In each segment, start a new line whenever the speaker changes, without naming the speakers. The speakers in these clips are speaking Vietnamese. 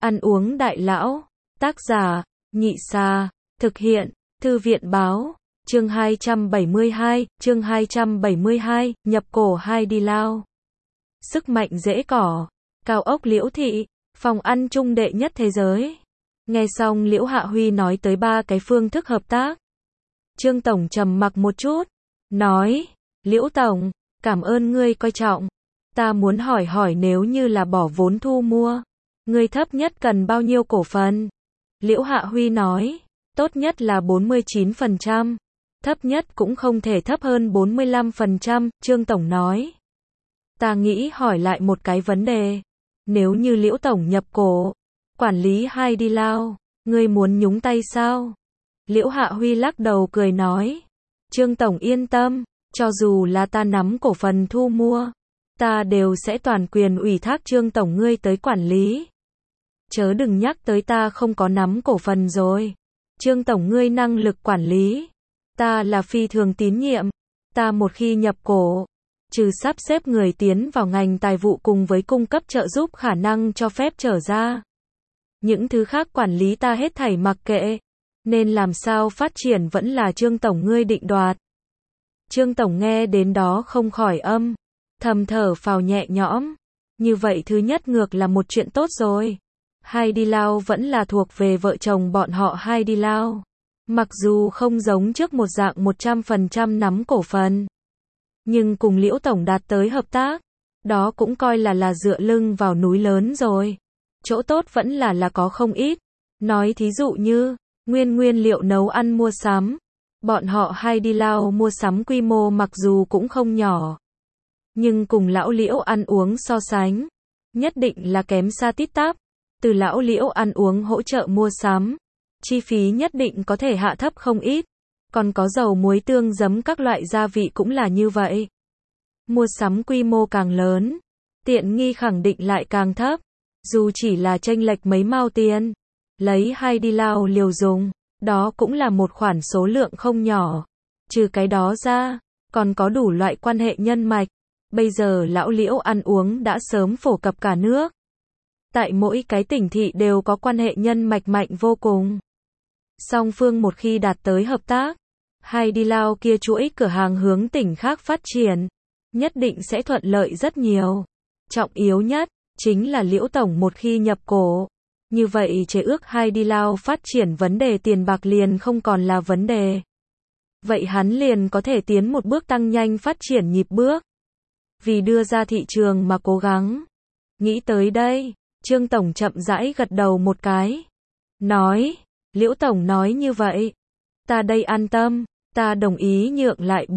Ăn uống đại lão. Tác giả, Nhị Xà. Thực hiện, Thư viện báo. Chương 272, nhập cổ Hai Đi Lao. Sức mạnh rễ cỏ. Cao ốc Liễu Thị, phòng ăn trung đệ nhất thế giới. Nghe xong Liễu Hạ Huy nói tới 3 cái phương thức hợp tác. Trương Tổng trầm mặc một chút, nói, Liễu Tổng, cảm ơn ngươi coi trọng. Ta muốn hỏi nếu như là bỏ vốn thu mua, ngươi thấp nhất cần bao nhiêu cổ phần? Liễu Hạ Huy nói, tốt nhất là 49%, thấp nhất cũng không thể thấp hơn 45%, Trương Tổng nói. Ta nghĩ hỏi lại một cái vấn đề, nếu như Liễu Tổng nhập cổ, quản lý Hai Đi Lao, ngươi muốn nhúng tay sao? Liễu Hạ Huy lắc đầu cười nói, Trương Tổng yên tâm, cho dù là ta nắm cổ phần thu mua, ta đều sẽ toàn quyền ủy thác Trương Tổng ngươi tới quản lý. Chớ đừng nhắc tới ta không có nắm cổ phần rồi. Trương Tổng ngươi năng lực quản lý, ta là phi thường tín nhiệm. Ta một khi nhập cổ, trừ sắp xếp người tiến vào ngành tài vụ cùng với cung cấp trợ giúp khả năng cho phép trở ra, những thứ khác quản lý ta hết thảy mặc kệ. Nên làm sao phát triển vẫn là Trương Tổng ngươi định đoạt. Trương Tổng nghe đến đó không khỏi thầm thở phào nhẹ nhõm. Như vậy thứ nhất ngược là một chuyện tốt rồi. Hai Đi Lao vẫn là thuộc về vợ chồng bọn họ Hai Đi Lao. Mặc dù không giống trước một dạng 100% nắm cổ phần, nhưng cùng Liễu Tổng đạt tới hợp tác, đó cũng coi là dựa lưng vào núi lớn rồi. Chỗ tốt vẫn là có không ít. Nói thí dụ như nguyên liệu nấu ăn mua sắm, bọn họ Hai Đi Lao mua sắm quy mô mặc dù cũng không nhỏ, nhưng cùng lão Liễu ăn uống so sánh, nhất định là kém xa tít tắp. Từ lão Liễu ăn uống hỗ trợ mua sắm, chi phí nhất định có thể hạ thấp không ít. Còn có dầu muối tương giấm các loại gia vị cũng là như vậy. Mua sắm quy mô càng lớn, tiện nghi khẳng định lại càng thấp. Dù chỉ là chênh lệch mấy mao tiền, lấy Hai Đi Lao liều dùng, đó cũng là một khoản số lượng không nhỏ. Trừ cái đó ra, còn có đủ loại quan hệ nhân mạch. Bây giờ lão Liễu ăn uống đã sớm phổ cập cả nước. Tại mỗi cái tỉnh thị đều có quan hệ nhân mạch mạnh vô cùng. Song phương một khi đạt tới hợp tác, Hai Đi Lao kia chuỗi cửa hàng hướng tỉnh khác phát triển, nhất định sẽ thuận lợi rất nhiều. Trọng yếu nhất, chính là Liễu Tổng một khi nhập cổ. Như vậy chế ước Hai Đi Lao phát triển vấn đề tiền bạc liền không còn là vấn đề. Vậy hắn liền có thể tiến một bước tăng nhanh phát triển nhịp bước. Vì đưa ra thị trường mà cố gắng. Nghĩ tới đây, Trương Tổng chậm rãi gật đầu một cái. Nói, Liễu Tổng nói như vậy. Ta đây an tâm, ta đồng ý nhượng lại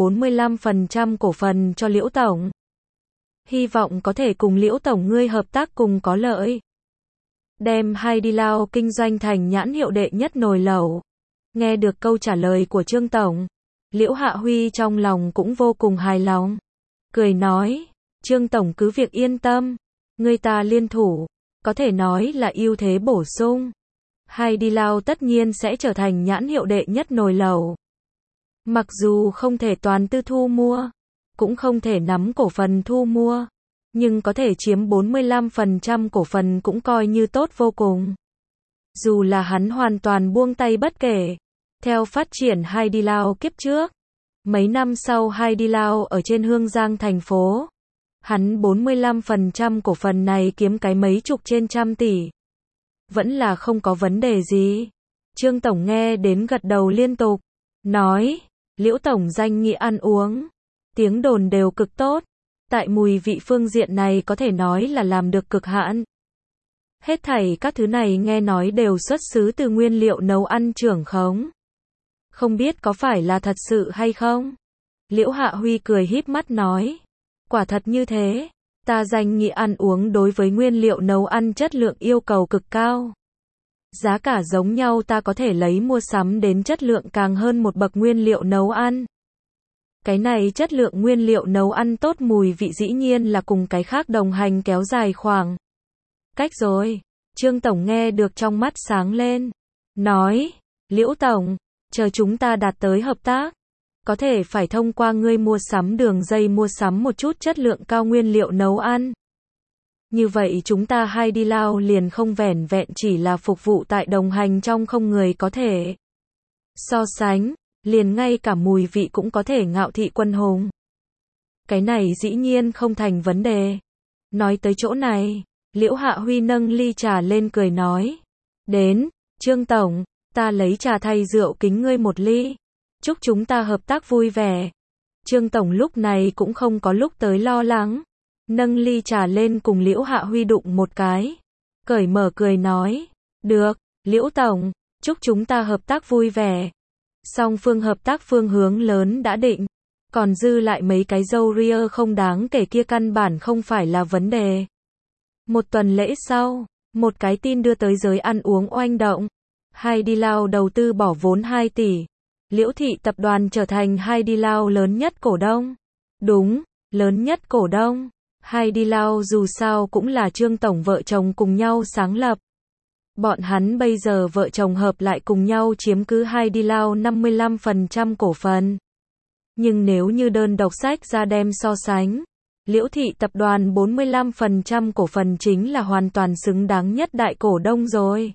45% cổ phần cho Liễu Tổng. Hy vọng có thể cùng Liễu Tổng ngươi hợp tác cùng có lợi. Đem Hai Đi Lao kinh doanh thành nhãn hiệu đệ nhất nồi lẩu. Nghe được câu trả lời của Trương Tổng, Liễu Hạ Huy trong lòng cũng vô cùng hài lòng. Cười nói, Trương Tổng cứ việc yên tâm, người ta liên thủ, có thể nói là ưu thế bổ sung. Hai Đi Lao tất nhiên sẽ trở thành nhãn hiệu đệ nhất nồi lẩu. Mặc dù không thể toàn tư thu mua, cũng không thể nắm cổ phần thu mua, nhưng có thể chiếm 45% cổ phần cũng coi như tốt vô cùng. Dù là hắn hoàn toàn buông tay bất kể, theo phát triển Hai Đi Lao kiếp trước, mấy năm sau Hai Đi Lao ở trên Hương Giang thành phố, hắn 45% cổ phần này kiếm cái mấy chục trên trăm tỷ. Vẫn là không có vấn đề gì. Trương Tổng nghe đến gật đầu liên tục, nói, Liễu Tổng danh nghĩa ăn uống, tiếng đồn đều cực tốt. Tại mùi vị phương diện này có thể nói là làm được cực hạn. Hết thảy các thứ này nghe nói đều xuất xứ từ nguyên liệu nấu ăn trưởng khống. Không biết có phải là thật sự hay không? Liễu Hạ Huy cười híp mắt nói, quả thật như thế. Ta danh nghĩa ăn uống đối với nguyên liệu nấu ăn chất lượng yêu cầu cực cao. Giá cả giống nhau ta có thể lấy mua sắm đến chất lượng càng hơn một bậc nguyên liệu nấu ăn. Cái này chất lượng nguyên liệu nấu ăn tốt mùi vị dĩ nhiên là cùng cái khác đồng hành kéo dài khoảng cách rồi. Trương Tổng nghe được trong mắt sáng lên. Nói, Liễu Tổng, chờ chúng ta đạt tới hợp tác, có thể phải thông qua ngươi mua sắm đường dây mua sắm một chút chất lượng cao nguyên liệu nấu ăn. Như vậy chúng ta Hai Đi Lao liền không vẻn vẹn chỉ là phục vụ tại đồng hành trong không người có thể so sánh, liền ngay cả mùi vị cũng có thể ngạo thị quân hùng. Cái này dĩ nhiên không thành vấn đề. Nói tới chỗ này, Liễu Hạ Huy nâng ly trà lên cười nói. Đến, Trương Tổng, ta lấy trà thay rượu kính ngươi một ly. Chúc chúng ta hợp tác vui vẻ. Trương Tổng lúc này cũng không có lúc tới lo lắng. Nâng ly trà lên cùng Liễu Hạ Huy đụng một cái. Cởi mở cười nói. Được, Liễu Tổng, chúc chúng ta hợp tác vui vẻ. Song phương hợp tác phương hướng lớn đã định. Còn dư lại mấy cái râu ria không đáng kể kia căn bản không phải là vấn đề. Một tuần lễ sau, một cái tin đưa tới giới ăn uống oanh động. Hai Đi Lao đầu tư bỏ vốn 2 tỷ. Liễu Thị tập đoàn trở thành Hai Đi Lao lớn nhất cổ đông. Đúng, lớn nhất cổ đông. Hai Đi Lao dù sao cũng là Trương Tổng vợ chồng cùng nhau sáng lập. Bọn hắn bây giờ vợ chồng hợp lại cùng nhau chiếm cứ Hai Đi Lao 55% cổ phần. Nhưng nếu như đơn độc sách ra đem so sánh, Liễu Thị tập đoàn 45% cổ phần chính là hoàn toàn xứng đáng nhất đại cổ đông rồi.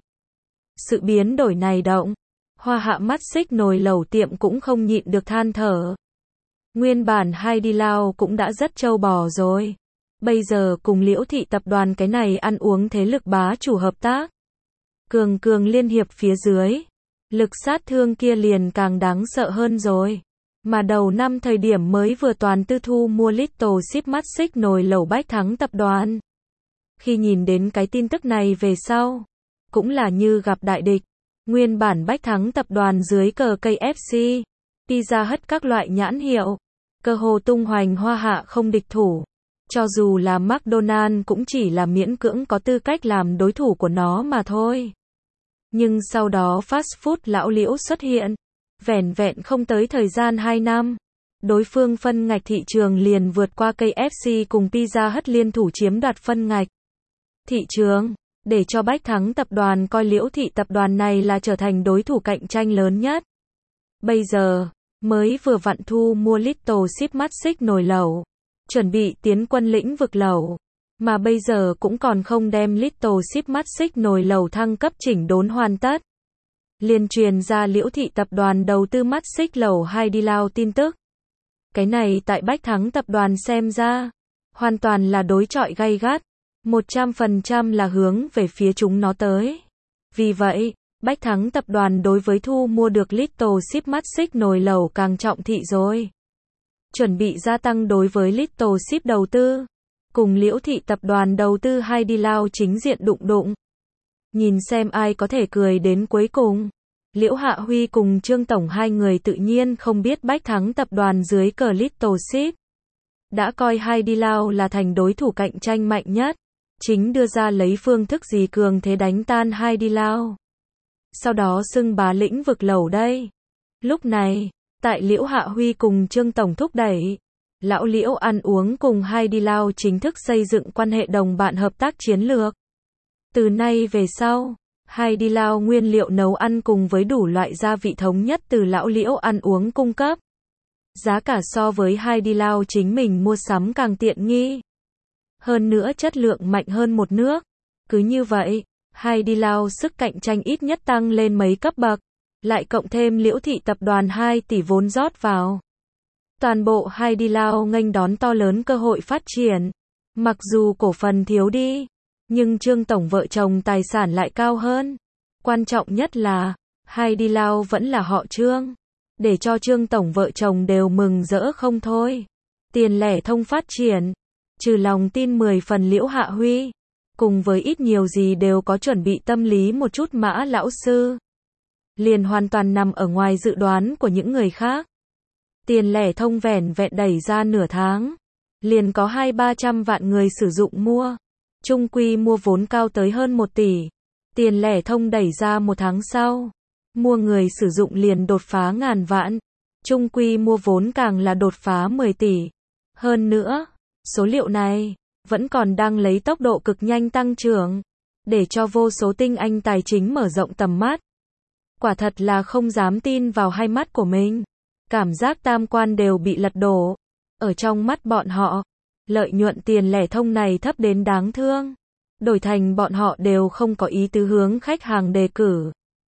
Sự biến đổi này động, Hoa Hạ mắt xích nồi lẩu tiệm cũng không nhịn được than thở. Nguyên bản Hai Đi Lao cũng đã rất trâu bò rồi. Bây giờ cùng Liễu Thị tập đoàn cái này ăn uống thế lực bá chủ hợp tác. Cường cường liên hiệp phía dưới. Lực sát thương kia liền càng đáng sợ hơn rồi. Mà đầu năm thời điểm mới vừa toàn tư thu mua Little Ship mắt xích nồi lẩu Bách Thắng tập đoàn. Khi nhìn đến cái tin tức này về sau, cũng là như gặp đại địch. Nguyên bản Bách Thắng tập đoàn dưới cờ KFC, Pizza Hut các loại nhãn hiệu, cơ hồ tung hoành Hoa Hạ không địch thủ. Cho dù là McDonald's cũng chỉ là miễn cưỡng có tư cách làm đối thủ của nó mà thôi. Nhưng sau đó fast food lão Liễu xuất hiện, vẻn vẹn không tới thời gian 2 năm. Đối phương phân ngạch thị trường liền vượt qua KFC cùng Pizza Hut liên thủ chiếm đoạt phân ngạch thị trường, để cho Bách Thắng tập đoàn coi Liễu Thị tập đoàn này là trở thành đối thủ cạnh tranh lớn nhất. Bây giờ, mới vừa vặn thu mua Little Ship mắt xích nồi lẩu, chuẩn bị tiến quân lĩnh vực lẩu, mà bây giờ cũng còn không đem Little Ship mắt xích nồi lẩu thăng cấp chỉnh đốn hoàn tất. Liên truyền ra Liễu Thị tập đoàn đầu tư mắt xích lẩu Hai Đi Lao tin tức. Cái này tại Bách Thắng tập đoàn xem ra, hoàn toàn là đối chọi gay gắt, 100% là hướng về phía chúng nó tới. Vì vậy, Bách Thắng tập đoàn đối với thu mua được Little Ship mắt xích nồi lẩu càng trọng thị rồi. Chuẩn bị gia tăng đối với Little Ship đầu tư, cùng Liễu Thị tập đoàn đầu tư Hai Đi Lao chính diện đụng đụng. Nhìn xem ai có thể cười đến cuối cùng. Liễu Hạ Huy cùng Trương Tổng hai người tự nhiên không biết Bách Thắng tập đoàn dưới cờ Little Ship đã coi Hai Đi Lao là thành đối thủ cạnh tranh mạnh nhất, chính đưa ra lấy phương thức gì cường thế đánh tan Hai Đi Lao. Sau đó xưng bá lĩnh vực lẩu đây. Lúc này, tại Liễu Hạ Huy cùng Trương Tổng thúc đẩy, lão Liễu ăn uống cùng Hai Đi Lao chính thức xây dựng quan hệ đồng bạn hợp tác chiến lược. Từ nay về sau, Hai Đi Lao nguyên liệu nấu ăn cùng với đủ loại gia vị thống nhất từ lão Liễu ăn uống cung cấp. Giá cả so với Hai Đi Lao chính mình mua sắm càng tiện nghi. Hơn nữa chất lượng mạnh hơn một nước. Cứ như vậy, Hai Đi Lao sức cạnh tranh ít nhất tăng lên mấy cấp bậc. Lại cộng thêm Liễu Thị tập đoàn 2 tỷ vốn rót vào. Toàn bộ Hai Đi Lao nghênh đón to lớn cơ hội phát triển. Mặc dù cổ phần thiếu đi, nhưng Trương Tổng vợ chồng tài sản lại cao hơn. Quan trọng nhất là, Hai Đi Lao vẫn là họ Trương. Để cho Trương Tổng vợ chồng đều mừng rỡ không thôi. Tiền lẻ thông phát triển. Trừ lòng tin 10 phần Liễu Hạ Huy. Cùng với ít nhiều gì đều có chuẩn bị tâm lý một chút Mã lão sư. Liền hoàn toàn nằm ở ngoài dự đoán của những người khác. Tiền lẻ thông vẻn vẹn đẩy ra nửa tháng. Liền có 200-300 vạn người sử dụng mua. Trung quy mua vốn cao tới hơn 1 tỷ. Tiền lẻ thông đẩy ra 1 tháng sau. Mua người sử dụng liền đột phá ngàn vạn. Trung quy mua vốn càng là đột phá 10 tỷ. Hơn nữa, số liệu này vẫn còn đang lấy tốc độ cực nhanh tăng trưởng. Để cho vô số tinh anh tài chính mở rộng tầm mắt. Quả thật là không dám tin vào hai mắt của mình. Cảm giác tam quan đều bị lật đổ. Ở trong mắt bọn họ, Lợi nhuận tiền lẻ thông này thấp đến đáng thương. Đổi thành bọn họ đều không có ý tứ hướng khách hàng đề cử.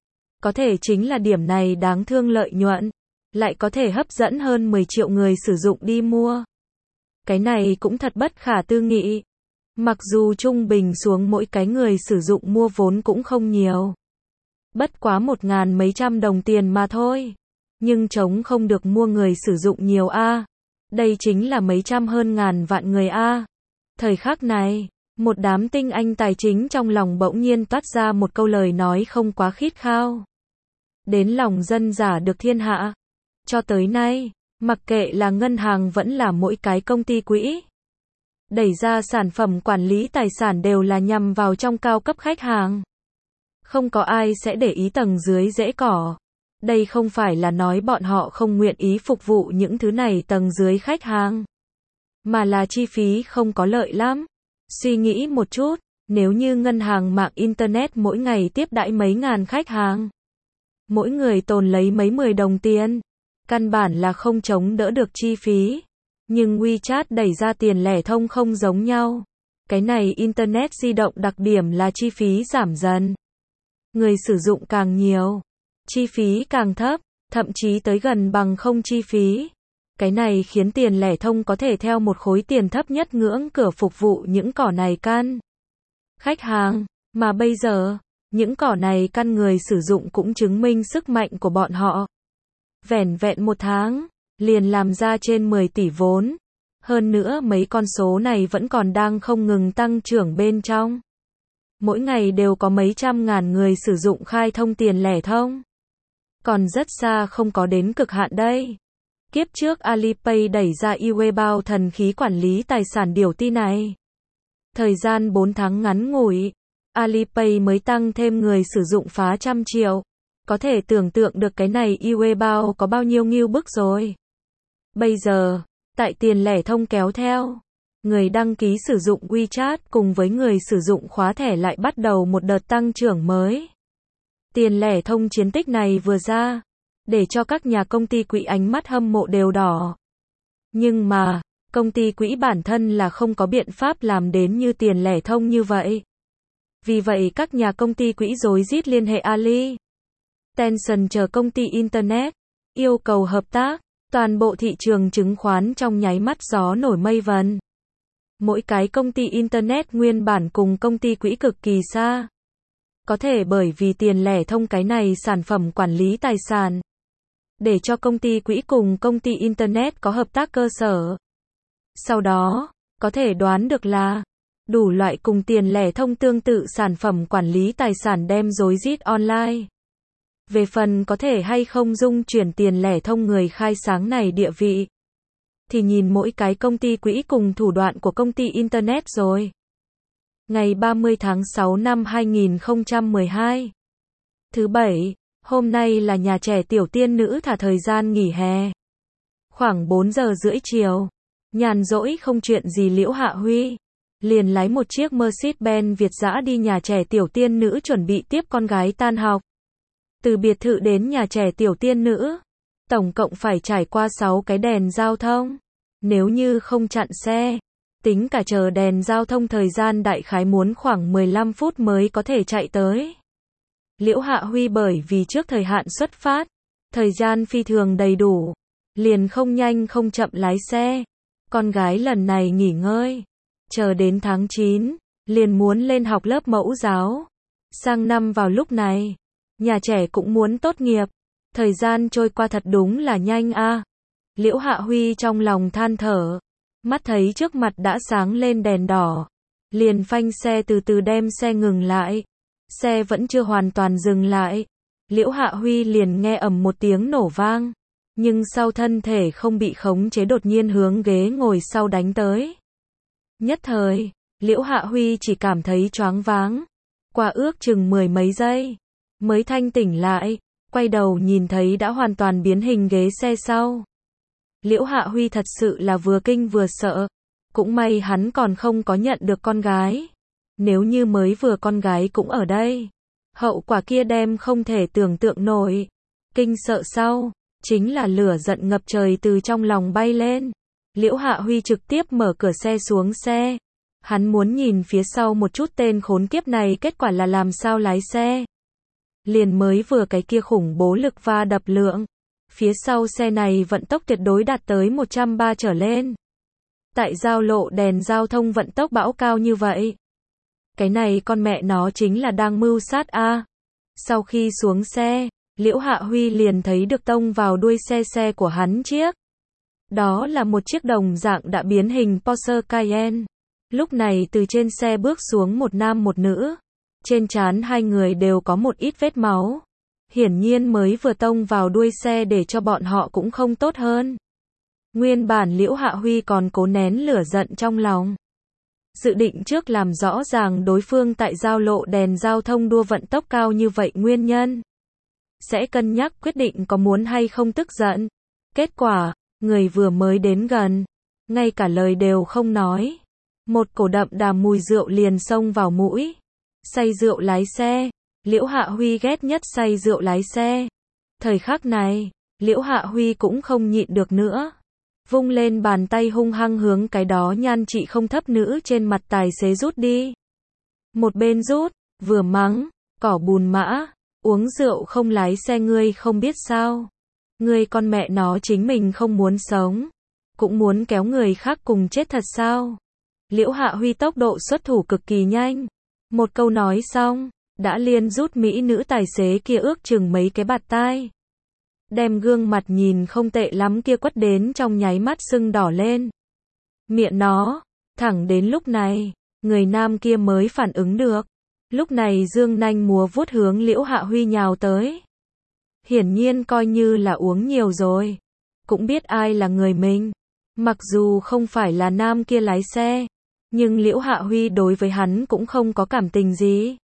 Có thể chính là điểm này đáng thương lợi nhuận, lại có thể hấp dẫn hơn 10 triệu người sử dụng đi mua. Cái này cũng thật bất khả tư nghị. Mặc dù trung bình xuống mỗi cái người sử dụng mua vốn cũng không nhiều. Bất quá 1.000 mấy trăm đồng tiền mà thôi. Nhưng chống không được mua người sử dụng nhiều a. Đây chính là mấy trăm hơn ngàn vạn người a. Thời khắc này, một đám tinh anh tài chính trong lòng bỗng nhiên toát ra một câu lời nói không quá khít khao. Đến lòng dân giả được thiên hạ. Cho tới nay, mặc kệ là ngân hàng vẫn là mỗi cái công ty quỹ, đẩy ra sản phẩm quản lý tài sản đều là nhằm vào trong cao cấp khách hàng. Không có ai sẽ để ý tầng dưới rễ cỏ. Đây không phải là nói bọn họ không nguyện ý phục vụ những thứ này tầng dưới khách hàng, mà là chi phí không có lợi lắm. Suy nghĩ một chút, nếu như ngân hàng mạng Internet mỗi ngày tiếp đãi mấy ngàn khách hàng, mỗi người tồn lấy mấy 10 đồng tiền, căn bản là không chống đỡ được chi phí. Nhưng WeChat đẩy ra tiền lẻ thông không giống nhau. Cái này Internet di động đặc điểm là chi phí giảm dần. Người sử dụng càng nhiều, chi phí càng thấp, thậm chí tới gần bằng không chi phí. Cái này khiến tiền lẻ thông có thể theo một khối tiền thấp nhất ngưỡng cửa phục vụ những cỏ này căn khách hàng. Mà bây giờ, những cỏ này căn người sử dụng cũng chứng minh sức mạnh của bọn họ. Vẻn vẹn một tháng, liền làm ra trên 10 tỷ vốn. Hơn nữa mấy con số này vẫn còn đang không ngừng tăng trưởng bên trong. Mỗi ngày đều có mấy trăm ngàn người sử dụng khai thông tiền lẻ thông. Còn rất xa không có đến cực hạn đây. Kiếp trước Alipay đẩy ra eWebao thần khí quản lý tài sản điều ti này. Thời gian 4 tháng ngắn ngủi, Alipay mới tăng thêm người sử dụng phá 100 triệu. Có thể tưởng tượng được cái này eWebao có bao nhiêu ngưu bức rồi. Bây giờ, tại tiền lẻ thông kéo theo, người đăng ký sử dụng WeChat cùng với người sử dụng khóa thẻ lại bắt đầu một đợt tăng trưởng mới. Tiền lẻ thông chiến tích này vừa ra, để cho các nhà công ty quỹ ánh mắt hâm mộ đều đỏ. Nhưng mà, công ty quỹ bản thân là không có biện pháp làm đến như tiền lẻ thông như vậy. Vì vậy các nhà công ty quỹ rối rít liên hệ Ali, Tencent chờ công ty Internet, yêu cầu hợp tác. Toàn bộ thị trường chứng khoán trong nháy mắt gió nổi mây vần. Mỗi cái công ty Internet nguyên bản cùng công ty quỹ cực kỳ xa. Có thể bởi vì tiền lẻ thông cái này sản phẩm quản lý tài sản, để cho công ty quỹ cùng công ty Internet có hợp tác cơ sở. Sau đó, có thể đoán được là, đủ loại cùng tiền lẻ thông tương tự sản phẩm quản lý tài sản đem rối rít online. Về phần có thể hay không dung chuyển tiền lẻ thông người khai sáng này địa vị, thì nhìn mỗi cái công ty quỹ cùng thủ đoạn của công ty Internet rồi. Ngày 30 tháng 6 năm 2012, thứ Bảy, hôm nay là nhà trẻ tiểu tiên nữ thả thời gian nghỉ hè. Khoảng 4 giờ rưỡi chiều, nhàn rỗi không chuyện gì Liễu Hạ Huy liền lái một chiếc Mercedes-Benz Việt dã đi nhà trẻ tiểu tiên nữ chuẩn bị tiếp con gái tan học. Từ biệt thự đến nhà trẻ tiểu tiên nữ, tổng cộng phải trải qua 6 cái đèn giao thông. Nếu như không chặn xe, tính cả chờ đèn giao thông thời gian đại khái muốn khoảng 15 phút mới có thể chạy tới. Liễu Hạ Huy bởi vì trước thời hạn xuất phát, thời gian phi thường đầy đủ, liền không nhanh không chậm lái xe. Con gái lần này nghỉ ngơi, chờ đến tháng 9, liền muốn lên học lớp mẫu giáo. Sang năm vào lúc này, nhà trẻ cũng muốn tốt nghiệp. Thời gian trôi qua thật đúng là nhanh a. Liễu Hạ Huy trong lòng than thở, mắt thấy trước mặt đã sáng lên đèn đỏ, liền phanh xe từ từ đem xe ngừng lại. Xe vẫn chưa hoàn toàn dừng lại, Liễu Hạ Huy liền nghe ầm một tiếng nổ vang, nhưng sau thân thể không bị khống chế đột nhiên hướng ghế ngồi sau đánh tới. Nhất thời, Liễu Hạ Huy chỉ cảm thấy choáng váng, qua ước chừng 10 mấy giây, mới thanh tỉnh lại, quay đầu nhìn thấy đã hoàn toàn biến hình ghế xe sau. Liễu Hạ Huy thật sự là vừa kinh vừa sợ, cũng may hắn còn không có nhận được con gái. Nếu như mới vừa con gái cũng ở đây, hậu quả kia đem không thể tưởng tượng nổi. Kinh sợ sau, chính là lửa giận ngập trời từ trong lòng bay lên. Liễu Hạ Huy trực tiếp mở cửa xe xuống xe. Hắn muốn nhìn phía sau một chút tên khốn kiếp này kết quả là làm sao lái xe. Liền mới vừa cái kia khủng bố lực va đập lượng. Phía sau xe này vận tốc tuyệt đối đạt tới 130 trở lên. Tại giao lộ đèn giao thông vận tốc bão cao như vậy. Cái này con mẹ nó chính là đang mưu sát a. Sau khi xuống xe, Liễu Hạ Huy liền thấy được tông vào đuôi xe của hắn chiếc. Đó là một chiếc đồng dạng đã biến hình Porsche Cayenne. Lúc này từ trên xe bước xuống một nam một nữ. Trên trán hai người đều có một ít vết máu. Hiển nhiên mới vừa tông vào đuôi xe để cho bọn họ cũng không tốt hơn. Nguyên bản Liễu Hạ Huy còn cố nén lửa giận trong lòng. Dự định trước làm rõ ràng đối phương tại giao lộ đèn giao thông đua vận tốc cao như vậy nguyên nhân. Sẽ cân nhắc quyết định có muốn hay không tức giận. Kết quả, người vừa mới đến gần. Ngay cả lời đều không nói. Một cổ đậm đà mùi rượu liền xông vào mũi. Say rượu lái xe. Liễu Hạ Huy ghét nhất say rượu lái xe. Thời khắc này, Liễu Hạ Huy cũng không nhịn được nữa. Vung lên bàn tay hung hăng hướng cái đó nhan trị không thấp nữ trên mặt tài xế rút đi. Một bên rút, vừa mắng, cỏ bùn mã, uống rượu không lái xe ngươi không biết sao. Ngươi con mẹ nó chính mình không muốn sống, cũng muốn kéo người khác cùng chết thật sao. Liễu Hạ Huy tốc độ xuất thủ cực kỳ nhanh. Một câu nói xong, đã liền rút mỹ nữ tài xế kia ước chừng mấy cái bạt tai. Đem gương mặt nhìn không tệ lắm kia quất đến trong nháy mắt sưng đỏ lên. Miệng nó, thẳng đến lúc này, người nam kia mới phản ứng được. Lúc này dương nanh múa vuốt hướng Liễu Hạ Huy nhào tới. Hiển nhiên coi như là uống nhiều rồi. Cũng biết ai là người mình. Mặc dù không phải là nam kia lái xe, nhưng Liễu Hạ Huy đối với hắn cũng không có cảm tình gì.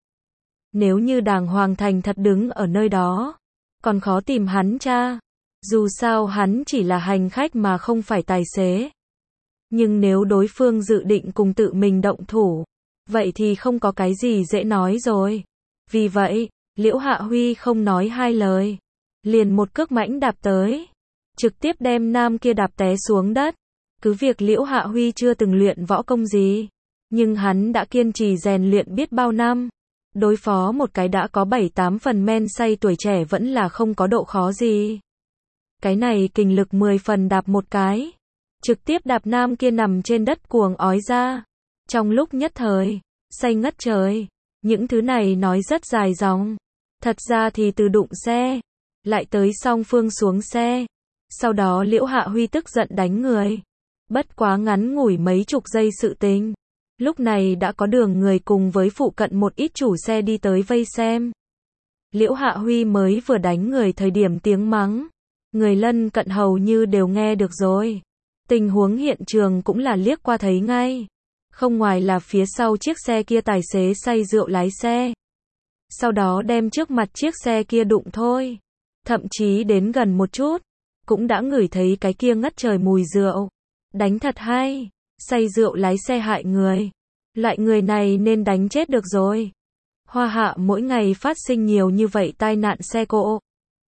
Nếu như đàng hoàng thành thật đứng ở nơi đó, còn khó tìm hắn cha. Dù sao hắn chỉ là hành khách mà không phải tài xế. Nhưng nếu đối phương dự định cùng tự mình động thủ, vậy thì không có cái gì dễ nói rồi. Vì vậy, Liễu Hạ Huy không nói hai lời. Liền một cước mãnh đạp tới. Trực tiếp đem nam kia đạp té xuống đất. Cứ việc Liễu Hạ Huy chưa từng luyện võ công gì. Nhưng hắn đã kiên trì rèn luyện biết bao năm. Đối phó một cái đã có 7-8 phần men say tuổi trẻ vẫn là không có độ khó gì. Cái này kình lực 10 phần đạp một cái. Trực tiếp đạp nam kia nằm trên đất cuồng ói ra. Trong lúc nhất thời, say ngất trời. Những thứ này nói rất dài dòng. Thật ra thì từ đụng xe, lại tới song phương xuống xe. Sau đó Liễu Hạ Huy tức giận đánh người. Bất quá ngắn ngủi mấy chục giây sự tình. Lúc này đã có đường người cùng với phụ cận một ít chủ xe đi tới vây xem. Liễu Hạ Huy mới vừa đánh người thời điểm tiếng mắng. Người lân cận hầu như đều nghe được rồi. Tình huống hiện trường cũng là liếc qua thấy ngay. Không ngoài là phía sau chiếc xe kia tài xế say rượu lái xe. Sau đó đem trước mặt chiếc xe kia đụng thôi. Thậm chí đến gần một chút, cũng đã ngửi thấy cái kia ngất trời mùi rượu. Đánh thật hay, say rượu lái xe hại người. Loại người này nên đánh chết được rồi. Hoa Hạ mỗi ngày phát sinh nhiều như vậy tai nạn xe cộ.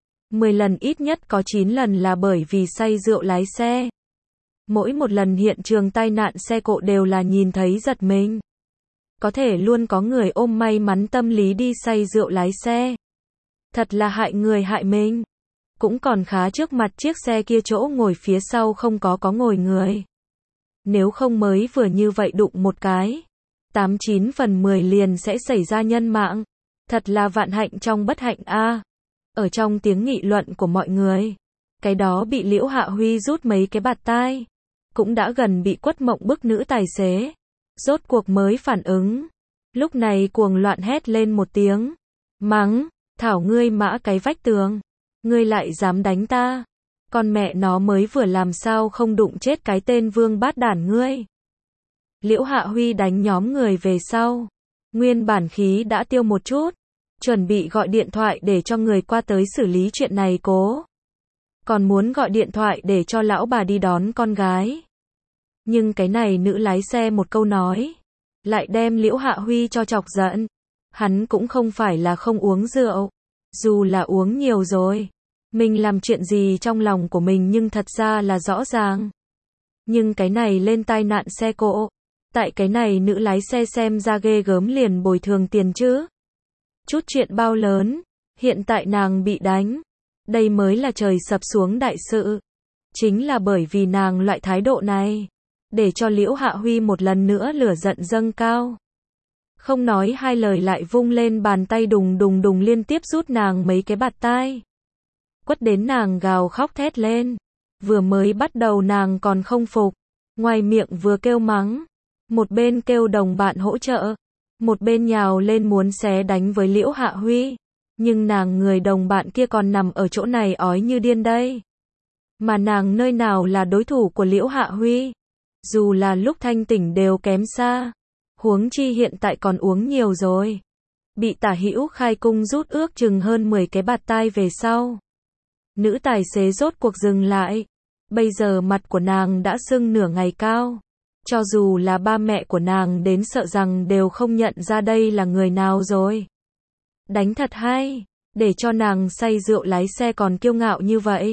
10 lần ít nhất có 9 lần là bởi vì say rượu lái xe. Mỗi một lần hiện trường tai nạn xe cộ đều là nhìn thấy giật mình. Có thể luôn có người ôm may mắn tâm lý đi say rượu lái xe. Thật là hại người hại mình. Cũng còn khá trước mặt chiếc xe kia chỗ ngồi phía sau không có ngồi người. Nếu không mới vừa như vậy đụng một cái, 89 phần 10 liền sẽ xảy ra nhân mạng. Thật là vạn hạnh trong bất hạnh a. Ở trong tiếng nghị luận của mọi người, cái đó bị Liễu Hạ Huy rút mấy cái bạt tai, cũng đã gần bị quất mộng bức nữ tài xế. Rốt cuộc mới phản ứng. Lúc này cuồng loạn hét lên một tiếng. Mắng, thảo ngươi mã cái vách tường. Ngươi lại dám đánh ta. Con mẹ nó mới vừa làm sao không đụng chết cái tên vương bát đản ngươi. Liễu Hạ Huy đánh nhóm người về sau. Nguyên bản khí đã tiêu một chút. Chuẩn bị gọi điện thoại để cho người qua tới xử lý chuyện này cố. Còn muốn gọi điện thoại để cho lão bà đi đón con gái. Nhưng cái này nữ lái xe một câu nói. Lại đem Liễu Hạ Huy cho chọc giận. Hắn cũng không phải là không uống rượu. Dù là uống nhiều rồi. Mình làm chuyện gì trong lòng của mình nhưng thật ra là rõ ràng. Nhưng cái này lên tai nạn xe cộ. Tại cái này nữ lái xe xem ra ghê gớm liền bồi thường tiền chứ. Chút chuyện bao lớn, hiện tại nàng bị đánh. Đây mới là trời sập xuống đại sự. Chính là bởi vì nàng loại thái độ này, để cho Liễu Hạ Huy một lần nữa lửa giận dâng cao. Không nói hai lời lại vung lên bàn tay đùng đùng đùng liên tiếp rút nàng mấy cái bạt tai. Quất đến nàng gào khóc thét lên. Vừa mới bắt đầu nàng còn không phục, ngoài miệng vừa kêu mắng, một bên kêu đồng bạn hỗ trợ, một bên nhào lên muốn xé đánh với Liễu Hạ Huy. Nhưng nàng người đồng bạn kia còn nằm ở chỗ này ói như điên đây. Mà nàng nơi nào là đối thủ của Liễu Hạ Huy. Dù là lúc thanh tỉnh đều kém xa. Huống chi hiện tại còn uống nhiều rồi. Bị Tả Hữu Khai cung rút ước chừng hơn 10 cái bạt tai về sau. Nữ tài xế rốt cuộc dừng lại. Bây giờ mặt của nàng đã sưng nửa ngày cao. Cho dù là ba mẹ của nàng đến sợ rằng đều không nhận ra đây là người nào rồi. Đánh thật hay, để cho nàng say rượu lái xe còn kiêu ngạo như vậy.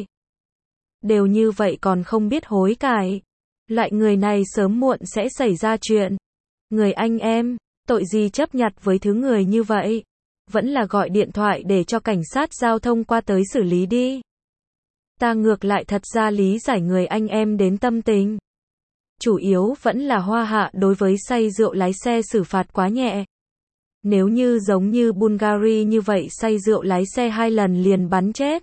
Đều như vậy còn không biết hối cải. Loại người này sớm muộn sẽ xảy ra chuyện. Người anh em, tội gì chấp nhặt với thứ người như vậy. Vẫn là gọi điện thoại để cho cảnh sát giao thông qua tới xử lý đi. Ta ngược lại thật ra lý giải người anh em đến tâm tình. Chủ yếu vẫn là Hoa Hạ đối với say rượu lái xe xử phạt quá nhẹ. Nếu như giống như Bulgaria như vậy say rượu lái xe 2 lần liền bắn chết.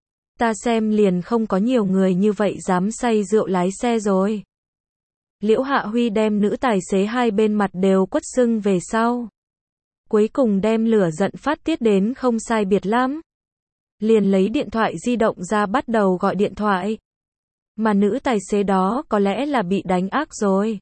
Ta xem liền không có nhiều người như vậy dám say rượu lái xe rồi. Liễu Hạ Huy đem nữ tài xế hai bên mặt đều quất sưng về sau. Cuối cùng đem lửa giận phát tiết đến không sai biệt lắm. Liền lấy điện thoại di động ra bắt đầu gọi điện thoại. Mà nữ tài xế đó có lẽ là bị đánh ác rồi.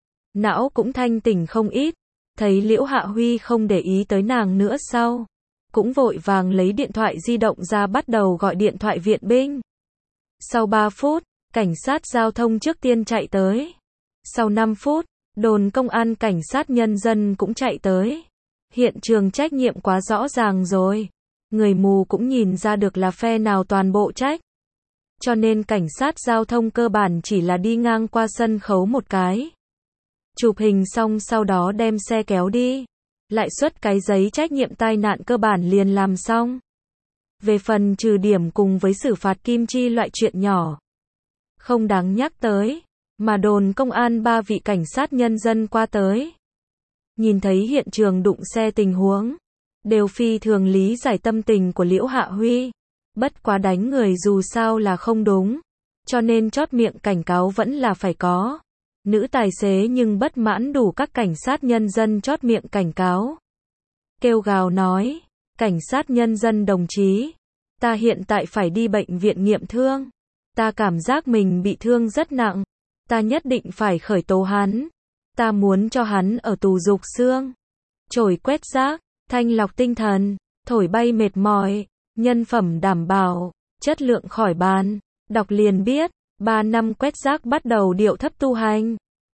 Não cũng thanh tỉnh không ít. Thấy Liễu Hạ Huy không để ý tới nàng nữa sau. Cũng vội vàng lấy điện thoại di động ra bắt đầu gọi điện thoại viện binh. Sau 3 phút, cảnh sát giao thông trước tiên chạy tới. Sau 5 phút, đồn công an cảnh sát nhân dân cũng chạy tới. Hiện trường trách nhiệm quá rõ ràng rồi. Người mù cũng nhìn ra được là phe nào toàn bộ trách. Cho nên cảnh sát giao thông cơ bản chỉ là đi ngang qua sân khấu một cái. Chụp hình xong sau đó đem xe kéo đi. Lại xuất cái giấy trách nhiệm tai nạn cơ bản liền làm xong. Về phần trừ điểm cùng với xử phạt kim chi loại chuyện nhỏ. Không đáng nhắc tới. Mà đồn công an 3 vị cảnh sát nhân dân qua tới. Nhìn thấy hiện trường đụng xe tình huống. Đều phi thường lý giải tâm tình của Liễu Hạ Huy. Bất quá đánh người dù sao là không đúng. Cho nên chót miệng cảnh cáo vẫn là phải có. Nữ tài xế nhưng bất mãn đủ các cảnh sát nhân dân chót miệng cảnh cáo. Kêu gào nói, cảnh sát nhân dân đồng chí, ta hiện tại phải đi bệnh viện nghiệm thương. Ta cảm giác mình bị thương rất nặng. Ta nhất định phải khởi tố hắn. Ta muốn cho hắn ở tù dục xương. Chổi quét rác, thanh lọc tinh thần, thổi bay mệt mỏi, nhân phẩm đảm bảo, chất lượng khỏi bàn. Đọc liền biết, 3 năm quét rác bắt đầu điệu thấp tu hành.